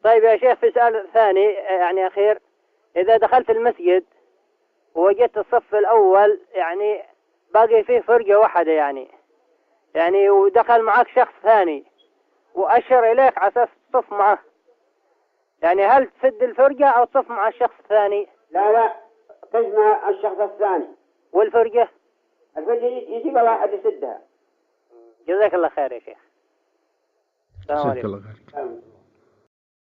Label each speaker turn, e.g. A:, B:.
A: طيب يا شيخ، في سؤال ثاني يعني أخير. إذا دخلت المسجد ووجدت الصف الأول يعني باقي فيه فرقة واحدة يعني ودخل معك شخص ثاني وأشر إليك على أساس تصف معه، يعني هل تسد الفرقة أو تصف مع الشخص الثاني؟
B: لا تجمع الشخص الثاني
A: والفرقة
B: يجيب واحد يسدها.
A: جزاك الله خير يا شيخ. السلام
C: جزاك
A: عليكم.
C: الله خير.